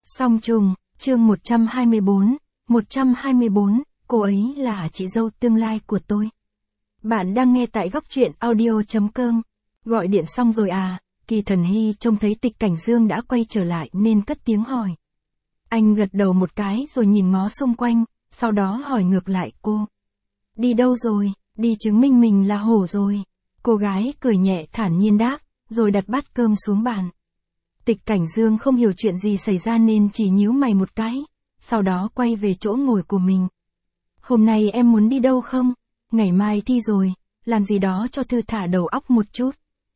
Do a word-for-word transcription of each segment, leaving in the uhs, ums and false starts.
Song trùng, chương một trăm hai mươi bốn, một trăm hai mươi bốn, cô ấy là chị dâu tương lai của tôi. Bạn đang nghe tại góc truyện audio chấm com. Gọi điện xong rồi à? Kỳ Thần Hy trông thấy Tịch Cảnh Dương đã quay trở lại nên cất tiếng hỏi. Anh gật đầu một cái rồi nhìn ngó xung quanh, sau đó hỏi ngược lại cô. Đi đâu rồi? Đi chứng minh mình là hổ rồi. Cô gái cười nhẹ thản nhiên đáp, rồi đặt bát cơm xuống bàn. Tịch Cảnh Dương không hiểu chuyện gì xảy ra nên chỉ nhíu mày một cái, sau đó quay về chỗ ngồi của mình. Hôm nay em muốn đi đâu không? Ngày mai thi rồi, làm gì đó cho thư thả đầu óc một chút.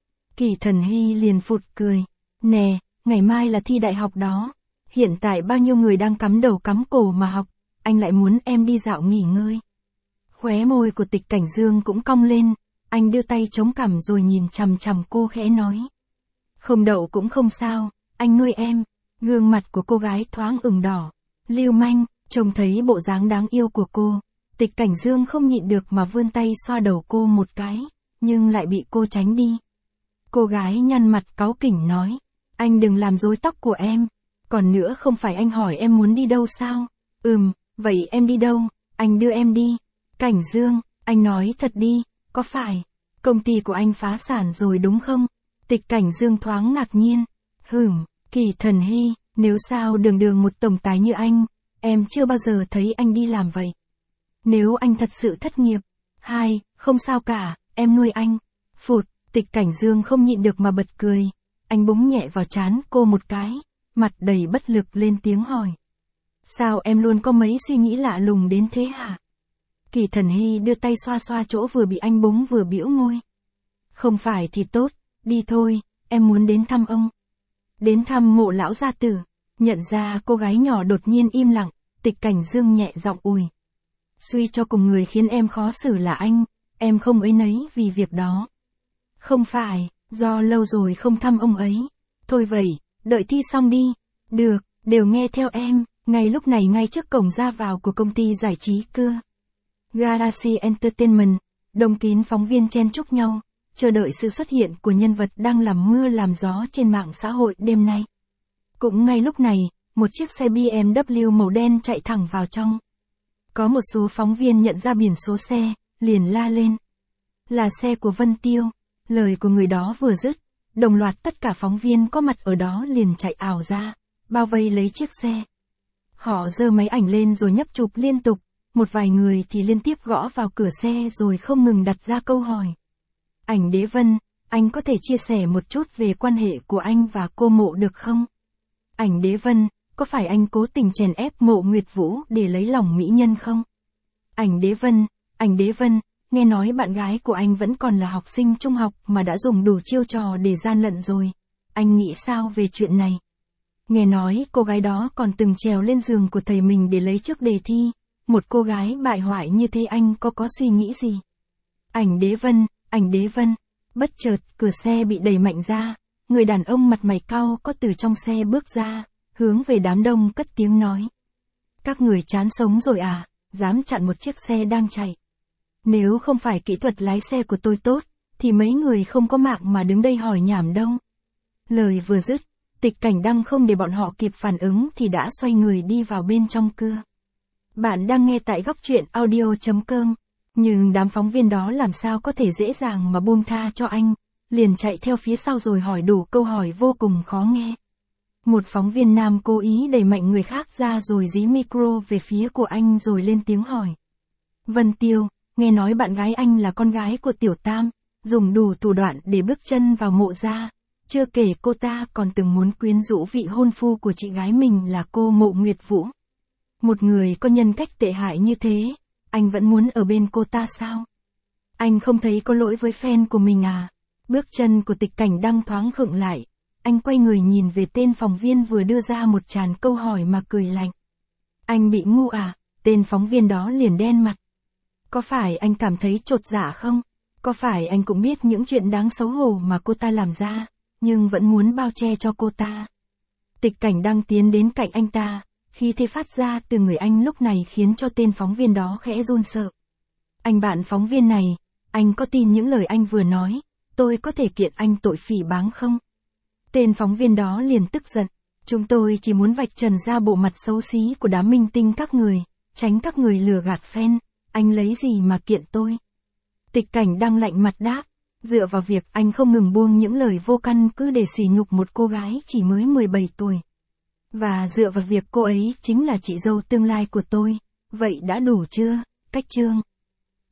Kỳ Thần Hy liền phụt cười. Nè, ngày mai là thi đại học đó. Hiện tại bao nhiêu người đang cắm đầu cắm cổ mà học, anh lại muốn em đi dạo nghỉ ngơi. Khóe môi của Tịch Cảnh Dương cũng cong lên, anh đưa tay chống cằm rồi nhìn chằm chằm cô khẽ nói. Không đậu cũng không sao, anh nuôi em. Gương mặt của cô gái thoáng ửng đỏ. Lưu manh, trông thấy bộ dáng đáng yêu của cô, Tịch Cảnh Dương không nhịn được mà vươn tay xoa đầu cô một cái, nhưng lại bị cô tránh đi. Cô gái nhăn mặt cáu kỉnh nói, anh đừng làm rối tóc của em. Còn nữa không phải anh hỏi em muốn đi đâu sao? Ừm, vậy em đi đâu? Anh đưa em đi. Cảnh Dương, anh nói thật đi, có phải công ty của anh phá sản rồi đúng không? Tịch Cảnh Dương thoáng ngạc nhiên. Hửm, Kỳ Thần Hy, nếu sao đường đường một tổng tài như anh, em chưa bao giờ thấy anh đi làm vậy. Nếu anh thật sự thất nghiệp, hai, không sao cả, em nuôi anh. Phụt, Tịch Cảnh Dương không nhịn được mà bật cười. Anh búng nhẹ vào trán cô một cái, mặt đầy bất lực lên tiếng hỏi. Sao em luôn có mấy suy nghĩ lạ lùng đến thế hả? Kỳ Thần Hy đưa tay xoa xoa chỗ vừa bị anh búng vừa bĩu môi. Không phải thì tốt, đi thôi, em muốn đến thăm ông. Đến thăm mộ lão gia tử. Nhận ra cô gái nhỏ đột nhiên im lặng, Tịch Cảnh Dương nhẹ giọng ủi. Suy cho cùng người khiến em khó xử là anh, em không ấy nấy vì việc đó. Không phải, do lâu rồi không thăm ông ấy. Thôi vậy, đợi thi xong đi. Được, đều nghe theo em. Ngay lúc này ngay trước cổng ra vào của công ty giải trí cưa Galaxy Entertainment, đông kín phóng viên chen chúc nhau, chờ đợi sự xuất hiện của nhân vật đang làm mưa làm gió trên mạng xã hội đêm nay. Cũng ngay lúc này, một chiếc xe bê em vê màu đen chạy thẳng vào trong. Có một số phóng viên nhận ra biển số xe, liền la lên. Là xe của Vân Tiêu. Lời của người đó vừa dứt, đồng loạt tất cả phóng viên có mặt ở đó liền chạy ảo ra, bao vây lấy chiếc xe. Họ giơ máy ảnh lên rồi nhấp chụp liên tục, một vài người thì liên tiếp gõ vào cửa xe rồi không ngừng đặt ra câu hỏi. Ảnh Đế Vân, anh có thể chia sẻ một chút về quan hệ của anh và cô Mộ được không? Ảnh Đế Vân, có phải anh cố tình chèn ép Mộ Nguyệt Vũ để lấy lòng mỹ nhân không? Ảnh Đế Vân, ảnh Đế Vân, nghe nói bạn gái của anh vẫn còn là học sinh trung học mà đã dùng đủ chiêu trò để gian lận rồi. Anh nghĩ sao về chuyện này? Nghe nói cô gái đó còn từng trèo lên giường của thầy mình để lấy trước đề thi. Một cô gái bại hoại như thế anh có có suy nghĩ gì? Ảnh Đế Vân, ảnh Đế Vân. Bất chợt, cửa xe bị đẩy mạnh ra. Người đàn ông mặt mày cau có từ trong xe bước ra, hướng về đám đông cất tiếng nói. Các người chán sống rồi à, dám chặn một chiếc xe đang chạy. Nếu không phải kỹ thuật lái xe của tôi tốt, thì mấy người không có mạng mà đứng đây hỏi nhảm đâu. Lời vừa dứt, Tịch Cảnh Đăng không để bọn họ kịp phản ứng thì đã xoay người đi vào bên trong cưa. Bạn đang nghe tại góc truyện audio chấm com. Nhưng đám phóng viên đó làm sao có thể dễ dàng mà buông tha cho anh, liền chạy theo phía sau rồi hỏi đủ câu hỏi vô cùng khó nghe. Một phóng viên nam cố ý đẩy mạnh người khác ra rồi dí micro về phía của anh rồi lên tiếng hỏi. Vân Tiêu, nghe nói bạn gái anh là con gái của Tiểu Tam, dùng đủ thủ đoạn để bước chân vào Mộ gia. Chưa kể cô ta còn từng muốn quyến rũ vị hôn phu của chị gái mình là cô Mộ Nguyệt Vũ. Một người có nhân cách tệ hại như thế, anh vẫn muốn ở bên cô ta sao? Anh không thấy có lỗi với fan của mình à? Bước chân của Tịch Cảnh Đăng thoáng khựng lại, anh quay người nhìn về tên phóng viên vừa đưa ra một tràn câu hỏi mà cười lạnh. Anh bị ngu à? Tên phóng viên đó liền đen mặt. Có phải anh cảm thấy chột dạ không? Có phải anh cũng biết những chuyện đáng xấu hổ mà cô ta làm ra, nhưng vẫn muốn bao che cho cô ta? Tịch Cảnh Đăng tiến đến cạnh anh ta, khí thế phát ra từ người anh lúc này khiến cho tên phóng viên đó khẽ run sợ. Anh bạn phóng viên này, anh có tin những lời anh vừa nói, tôi có thể kiện anh tội phỉ báng không? Tên phóng viên đó liền tức giận. Chúng tôi chỉ muốn vạch trần ra bộ mặt xấu xí của đám minh tinh các người, tránh các người lừa gạt fan, anh lấy gì mà kiện tôi? Tịch Cảnh đang lạnh mặt đáp, dựa vào việc anh không ngừng buông những lời vô căn cứ để sỉ nhục một cô gái chỉ mới mười bảy tuổi. Và dựa vào việc cô ấy chính là chị dâu tương lai của tôi, vậy đã đủ chưa, Cách Trương?